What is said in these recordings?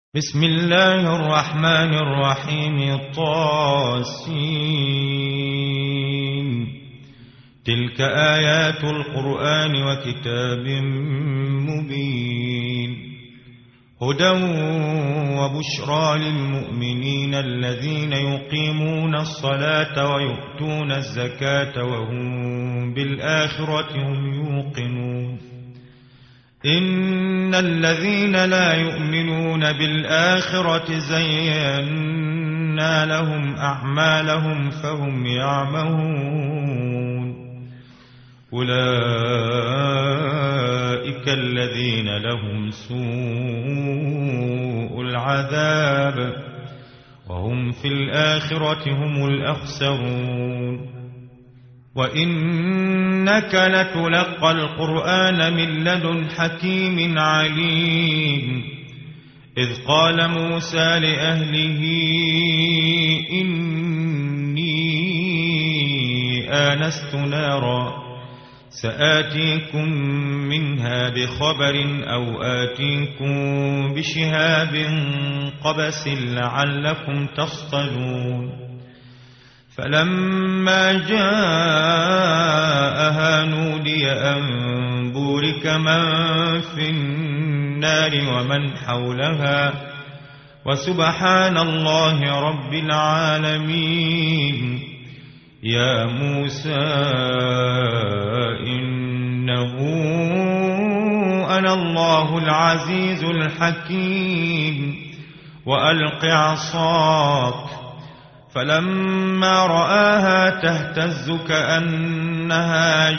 بسم الله الرحمن الرحيم طاسين. تلك آيات القرآن وكتاب مبين، هدى وبشرى للمؤمنين الذين يقيمون الصلاة ويؤتون الزكاة وهم بالآخرة هم يوقنون. إن الذين لا يؤمنون بالآخرة زينا لهم أعمالهم فهم يعمهون. أولئك الذين لهم سوء العذاب وهم في الآخرة هم الأخسرون. وإنك لتلقى القرآن من لدن حكيم عليم. إذ قال موسى لأهله إني آنست نارا سآتيكم منها بخبر أو آتيكم بشهاب قبس لعلكم تصطلون. فلما جاءها نودي أن بورك من في النار ومن حولها وسبحان الله رب العالمين. يا موسى إنه أنا الله العزيز الحكيم وألق عصاك. فلما رآها تهتز كأنها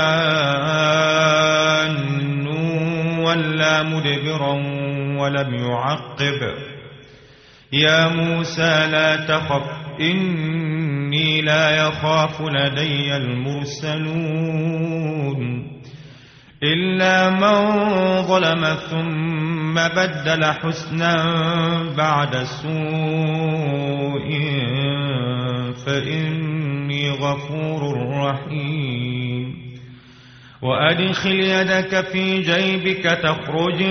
جان ولا مدبرا ولم يعقب. يا موسى لا تخف إني لا يخاف لدي المرسلون. إلا من ظلم ثم بدل حسنا بعد سوء فإني غفور رحيم. وأدخل يدك في جيبك تخرج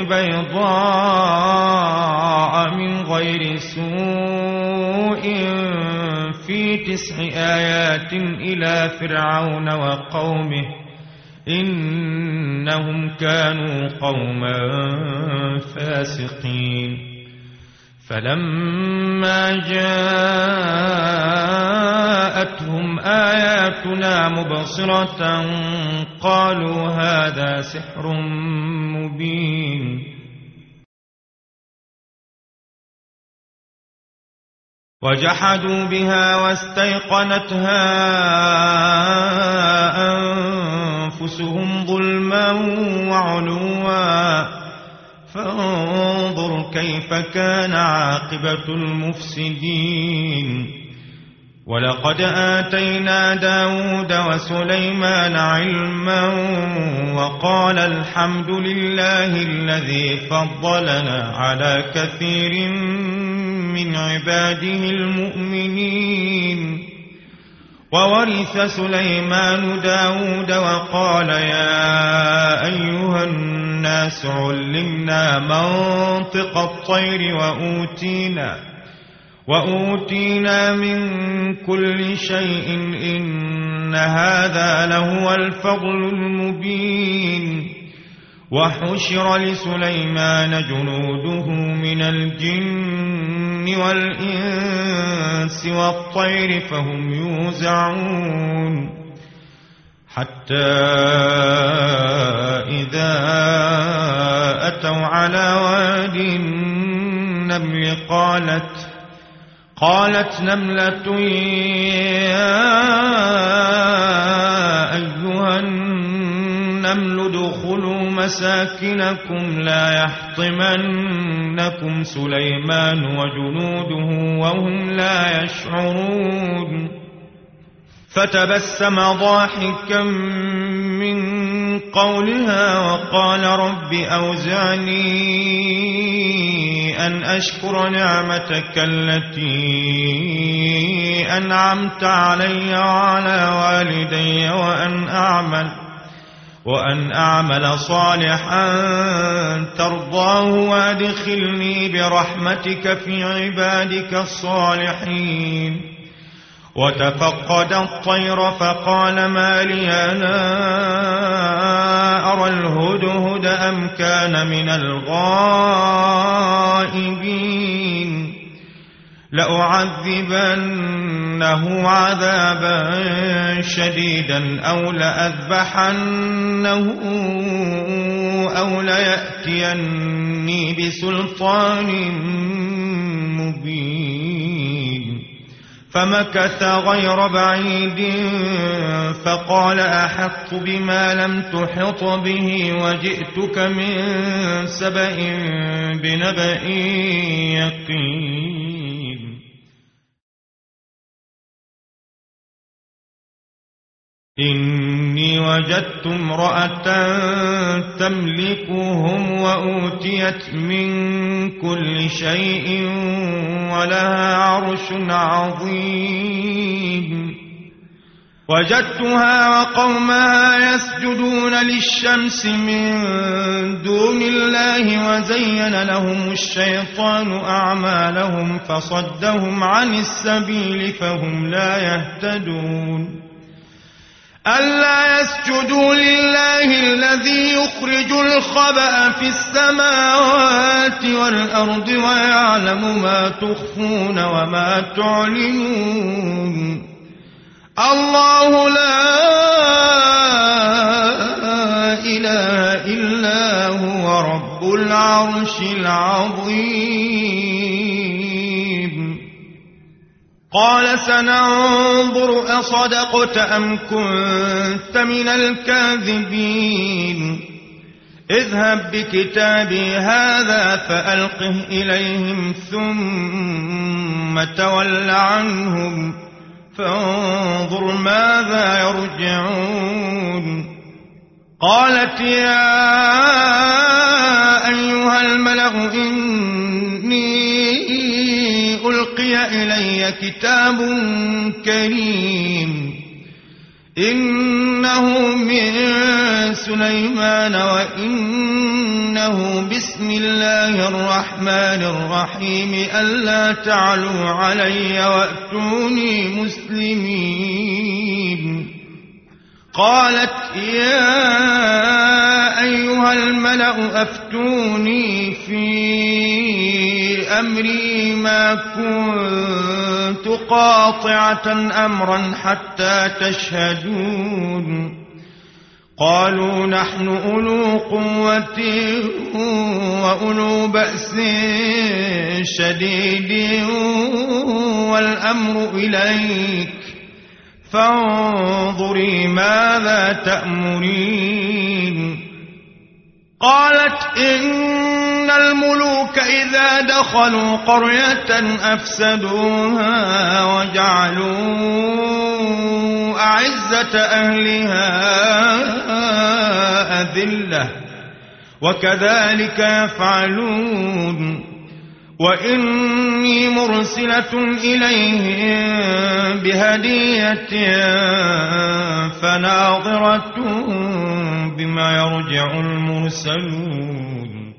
بيضاء من غير سوء في 9 آيات إلى فرعون وقومه إنهم كانوا قوما فاسقين. فلما جاءتهم آياتنا مبصرة قالوا هذا سحر مبين. وجحدوا بها واستيقنتها أنفسهم ظلما وعلوا فانظر كيف كان عاقبة المفسدين. ولقد آتينا داود وسليمان علما وقال الحمد لله الذي فضلنا على كثير من عباده المؤمنين. وورث سليمان داود وقال يا أيها الناس علمنا منطق الطير وأوتينا من كل شيء إن هذا لهو الفضل المبين. وحشر لسليمان جنوده من الجن والإنس والطير فهم يوزعون. حتى إذا أتوا على واد النمل قالت نملة يا أيها النمل ادخلوا مساكنكم لا يحطمنكم سليمان وجنوده وهم لا يشعرون. فتبسم ضاحكا من قولها وقال رب أوزعني أن أشكر نعمتك التي أنعمت علي وعلى والدي وأن أعمل صالحا ترضاه وأدخلني برحمتك في عبادك الصالحين. وتفقد الطير فقال ما لي لا أرى الهدهد أم كان من الغائبين لأعذبنه عذابا شديدا أو لأذبحنه أو ليأتيني بسلطان مبين. فمكث غير بعيد فقال أحطت بما لم تحط به وجئتك من سبأ بنبأ يقين. إني وجدت امرأة تملكهم وأوتيت من كل شيء ولها عرش عظيم. وجدتها وقومها يسجدون للشمس من دون الله وزين لهم الشيطان أعمالهم فصدهم عن السبيل فهم لا يهتدون. ألا يسجدوا لله الذي يخرج الخبأ في السماوات والأرض ويعلم ما تخفون وما تعلنون. الله لا إله إلا هو رب العرش العظيم. قال سننظر أصدقت أم كنت من الكاذبين. اذهب بكتابي هذا فألقه إليهم ثم تول عنهم فانظر ماذا يرجعون. قالت يا أيها الملأ إني ألقي إلي كتاب كريم إنه من سليمان وإنه بسم الله الرحمن الرحيم ألا تعلوا علي وأتوني مسلمين. قالت يا أيها الملأ أفتوني في أمري ما كنت قاطعة أمرا حتى تشهدون. قالوا نحن أولو قوة وأولو بأس شديد والأمر إليك فانظري ماذا تأمرين. قالت إن الملوك إذا دخلوا قرية أفسدوها وجعلوا أعزة أهلها أذلة وكذلك يفعلون. وإني مرسلة إليهم بهدية فناظرة بما يرجع المرسلون.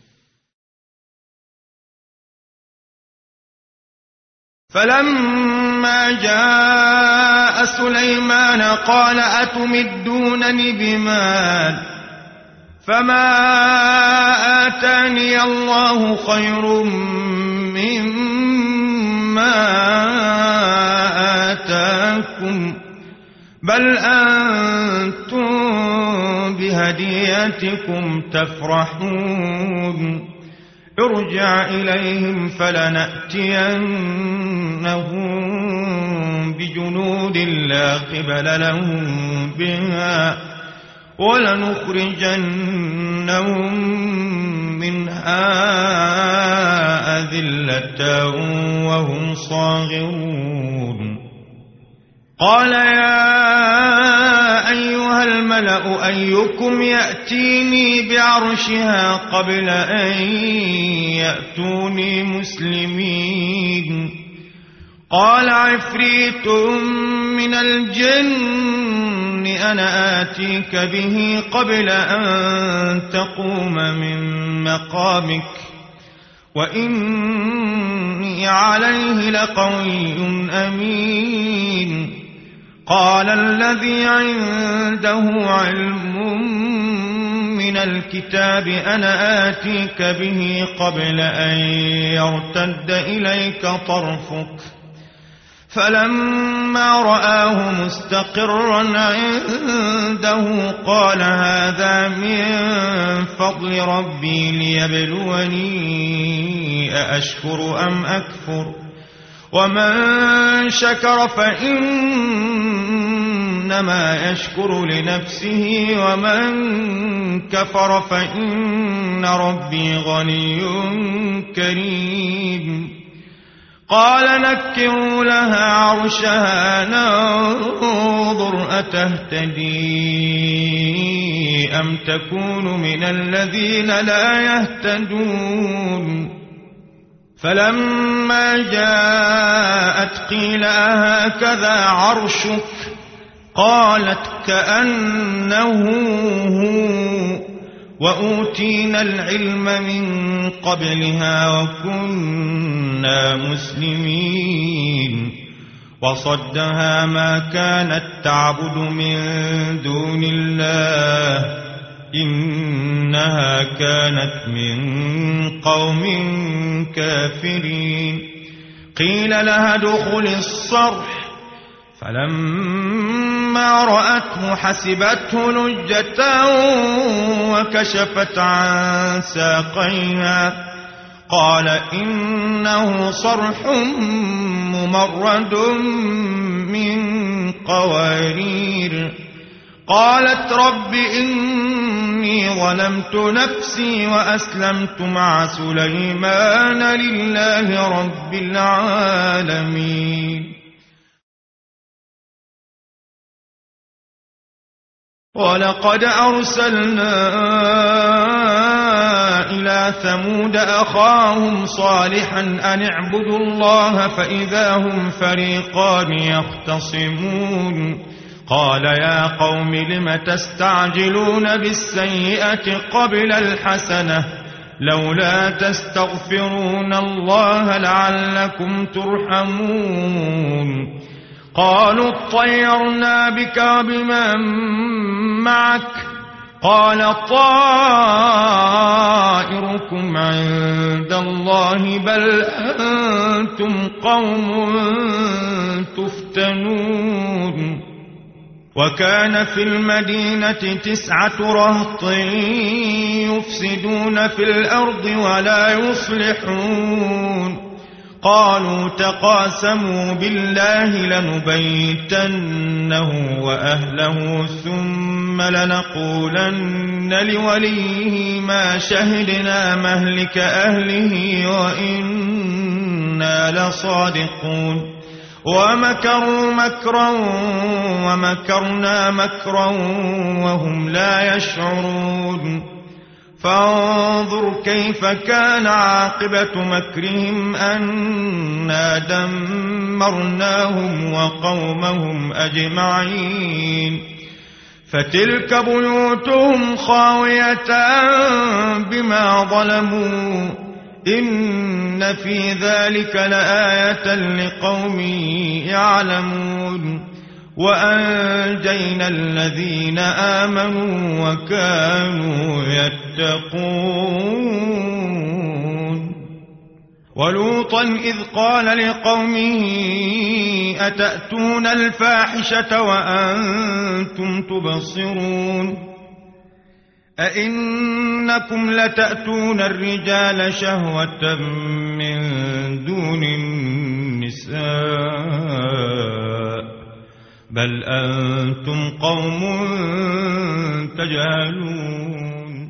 فلما جاء سليمان قال أتمدونني بمال فما آتاني الله خير مما آتاكم بل أنتم بهديتكم تفرحون. ارجع إليهم فلنأتينهم بجنود لا قبل لهم بها ولنخرجنهم منها أذلة وهم صاغرون. قال يا أيها الملأ أيكم يأتيني بعرشها قبل أن يأتوني مسلمين. قال عفريت من الجن أنا آتيك به قبل أن تقوم من مقامك وإني عليه لقوي أمين. قال الذي عنده علم من الكتاب أنا آتيك به قبل أن يرتد إليك طرفك فلما رآه مستقرا عنده قال هذا من فضل ربي ليبلوني أأشكر أم أكفر ومن شكر فإنما يشكر لنفسه ومن كفر فإن ربي غني كريم. قال نكروا لها عرشها ننظر أتهتدي أم تكون من الذين لا يهتدون. فلما جاءت قيل أهكذا عرشك قالت كأنه هو وأوتينا العلم من قبلها وكنا مسلمين. وصدها ما كانت تعبد من دون الله إنها كانت من قوم كافرين. قيل لها ادخل الصرح فلما رأته حسبته لجة وكشفت عن ساقيها قال إنه صرح ممرد من قوارير. قالت رب إني ظلمت نفسي وأسلمت مع سليمان لله رب العالمين. ولقد أرسلنا إلى ثمود أخاهم صالحا أن اعبدوا الله فإذا هم فريقان يختصمون. قال يا قوم لم تستعجلون بالسيئة قبل الحسنة لولا تستغفرون الله لعلكم ترحمون. قالوا اطيرنا بك وبمن معك قال طائركم عند الله بل أنتم قوم تفتنون. وكان في المدينة 9 رهط يفسدون في الأرض ولا يصلحون. قالوا تقاسموا بالله لنبيتنه وأهله ثم لنقولن لوليه ما شهدنا مهلك أهله وإنا لصادقون. ومكروا مكرا ومكرنا مكرا وهم لا يشعرون. فانظر كيف كان عاقبة مكرهم أنا دمرناهم وقومهم أجمعين. فتلك بيوتهم خاوية بما ظلموا إن في ذلك لآية لقوم يعلمون. وأنجينا الذين آمنوا وكانوا يتقون. ولوطا إذ قال لقومه أتأتون الفاحشة وأنتم تبصرون أئنكم لتأتون الرجال شهوة من دون النساء بل أنتم قوم تجهلون.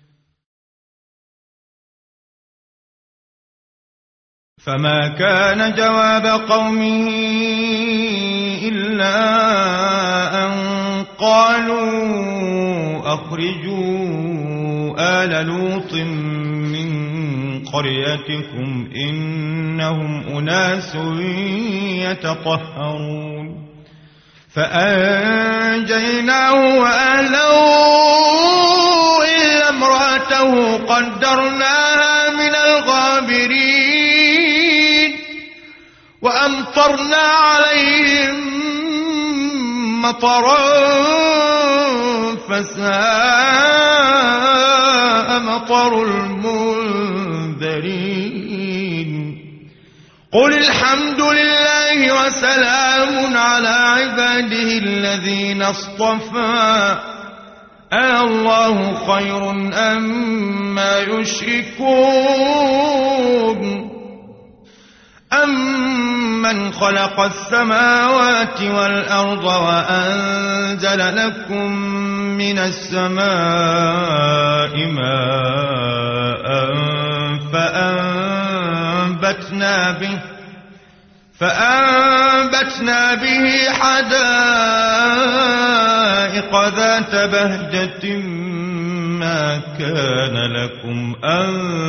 فما كان جواب قومه إلا أن قالوا أخرجوا آل لوط من قريتكم إنهم أناس يتطهرون. فأنجيناه وأهله إلا امرأته قدرناها من الغابرين وأمطرنا عليهم مطرا فساء مطر المنذرين قل الحمد لله وسلام على عباده الذين اصطفى الله خير أما يشركون أمن خلق السماوات والأرض وأنزل لكم من السماء ماء فأنبتنا به حدائق ذات بهجة ما كان لكم أن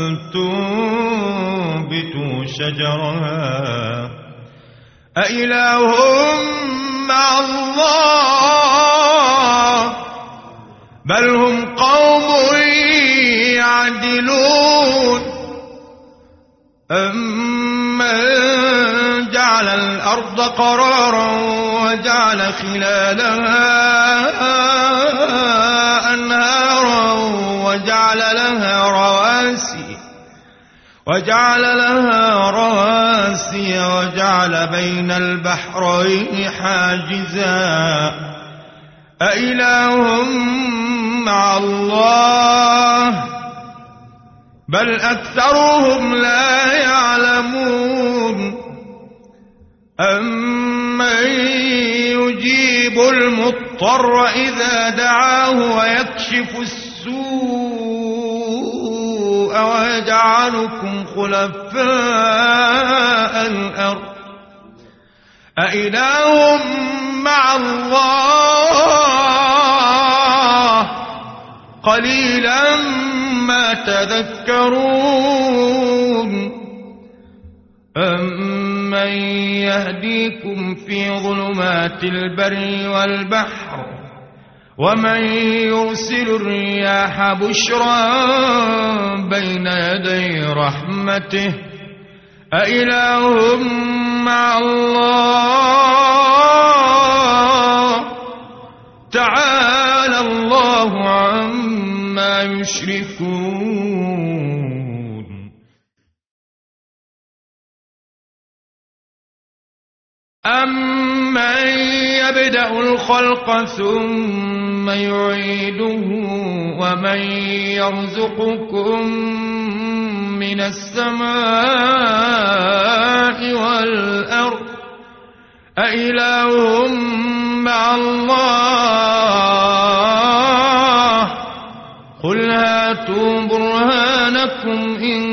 تنبتوا شجرها أإله مع الله بل هم قوم يعدلون أمن جعل الأرض قرارا وجعل خلالها أنهارا وجعل لها رواسي وجعل بين البحرين حاجزا أإله مع الله بل أكثرهم لا يعلمون أمن يجيب المضطر إذا دعاه ويكشف السوء ويجعلكم خلفاء الأرض أإله مع الله قليلا ما تذكرون أمن يهديكم في ظلمات البر والبحر ومن يرسل الرياح بشرا بين يدي رحمته أإله مع الله تعالى الله عما يشركون أمن يبدأ الخلق ثم يعيده ومن يرزقكم من السماء والأرض أإله مع الله قل هاتوا برهانكم إن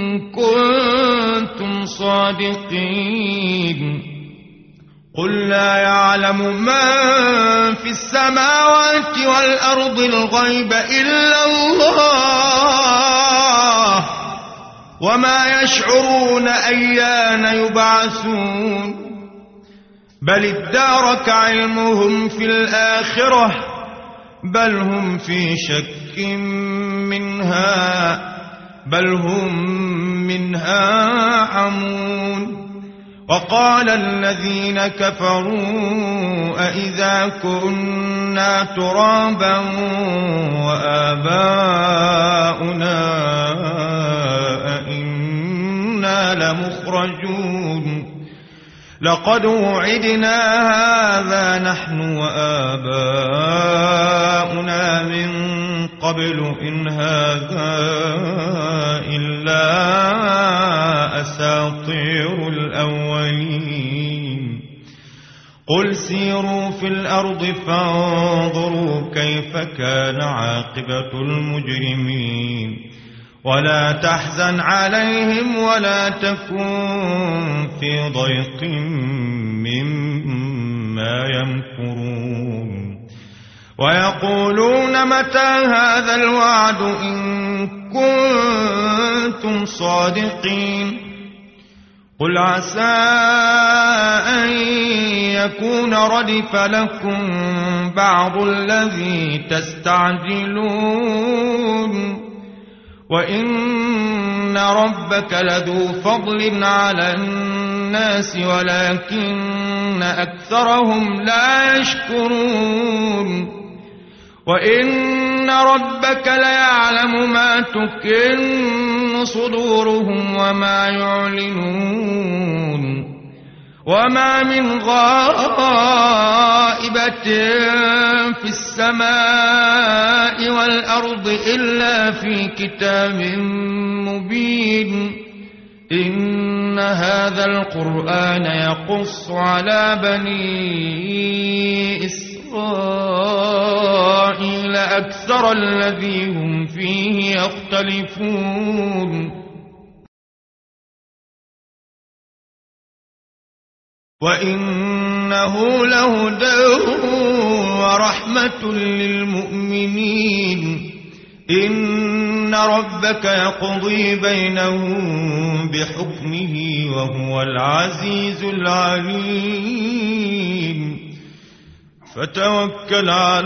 كنتم صادقين قل لا يعلم من في السماوات والأرض الغيب إلا الله وما يشعرون أيان يبعثون بل ادارك علمهم في الآخرة بل هم في شك منها بل هم منها عمون وقال الذين كفروا أإذا كنا ترابا وآباؤنا أئنا لمخرجون لقد وعدنا هذا نحن وآباؤنا من قبل إن هذا إلا أساطير الأولين قل سيروا في الأرض فانظروا كيف كان عاقبة المجرمين ولا تحزن عليهم ولا تكن في ضيق مما يمكرون ويقولون متى هذا الوعد إن كنتم صادقين قل عسى أن يكون ردف لكم بعض الذي تستعجلون وإن ربك لذو فضل على الناس ولكن أكثرهم لا يشكرون وإن ربك ليعلم ما تكن صدورهم وما يعلنون وما من غائبة في السماء والأرض إلا في كتاب مبين إن هذا القرآن يقص على بني إسرائيل أكثر الذي هم فيه يختلفون وإنه لهدى ورحمة للمؤمنين إن ربك يقضي بينهم بحكمه وهو العزيز العليم فتوكل على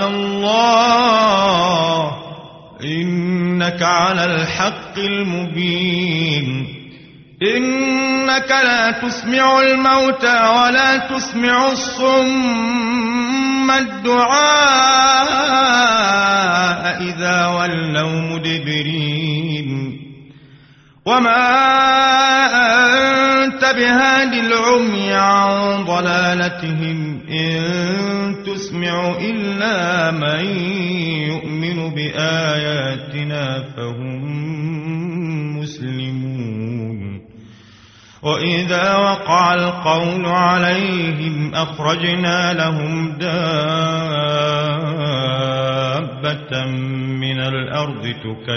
الله إنك على الحق المبين إنك لا تسمع الموتى ولا تسمع الصم الدعاء إذا ولوا مدبرين وما أنت بهاد العمي عن ضلالتهم إن تسمع إلا من يؤمن بآياتنا فهم مسلمون وإذا وقع القول عليهم أخرجنا لهم دابة من الأرض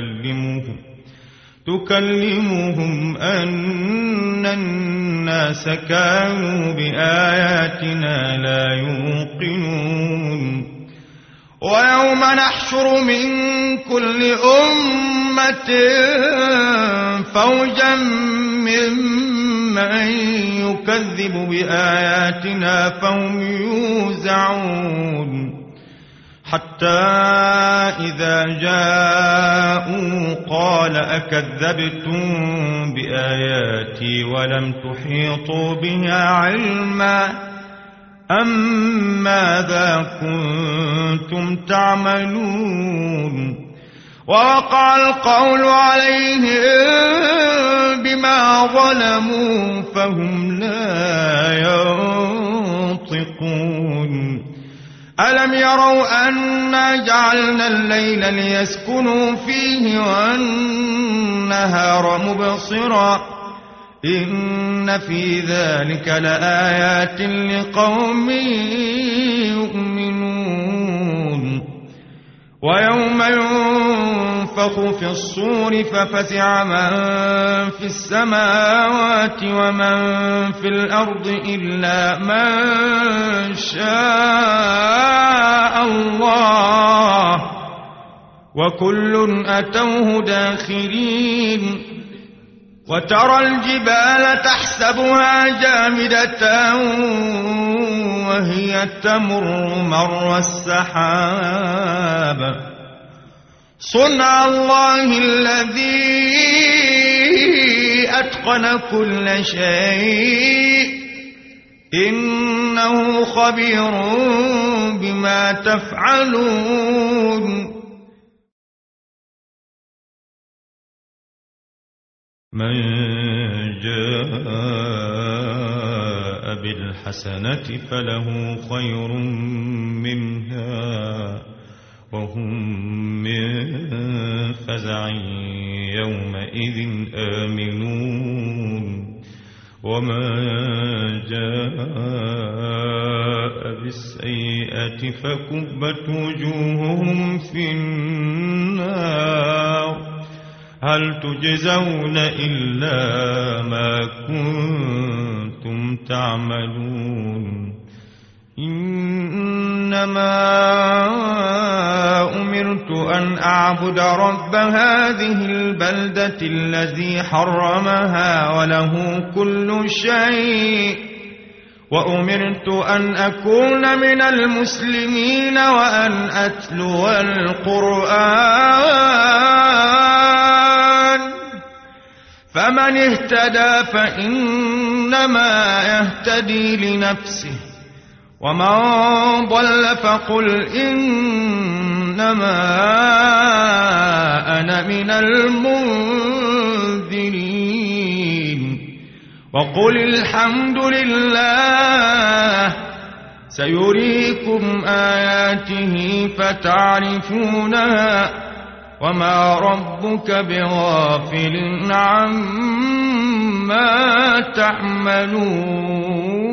تكلمهم أن الناس كانوا بآياتنا لا يوقنون ويوم نحشر من كل أمة فوجا ممن يكذب بآياتنا فهم يوزعون حتى إذا جاءوا قال أكذبتم بآياتي ولم تحيطوا بها علما أم ماذا كنتم تعملون ووقع القول عليهم بما ظلموا فهم لا ينطقون ألم يروا أنا جعلنا الليل ليسكنوا فيه والنهار مبصرا إن في ذلك لآيات لقوم يؤمنون ويوم ينفخ في الصور ففزع من في السماوات ومن في الأرض إلا من شاء الله وكل أتوه داخرين وترى الجبال تحسبها جامدة وهي تمر مر السحاب صنع الله الذي أتقن كل شيء إنه خبير بما تفعلون من جاء بالحسنة فله خير منها وهم من فزع يومئذ آمنون وما جاء بالسيئة فكبت وجوههم في النار هل تجزون إلا ما كنتم تعملون إنما وأمرت أن أعبد رب هذه البلدة الذي حرمها وله كل شيء، وأمرت أن أكون من المسلمين وأن أتلو القرآن. فمن اهتدى فإنما يهتدي لنفسه، ومن ضل فقل إنما أنا من المنذرين. وقل الحمد لله سيريكم آياته فتعرفونها، وما ربك بغافل عما تعملون.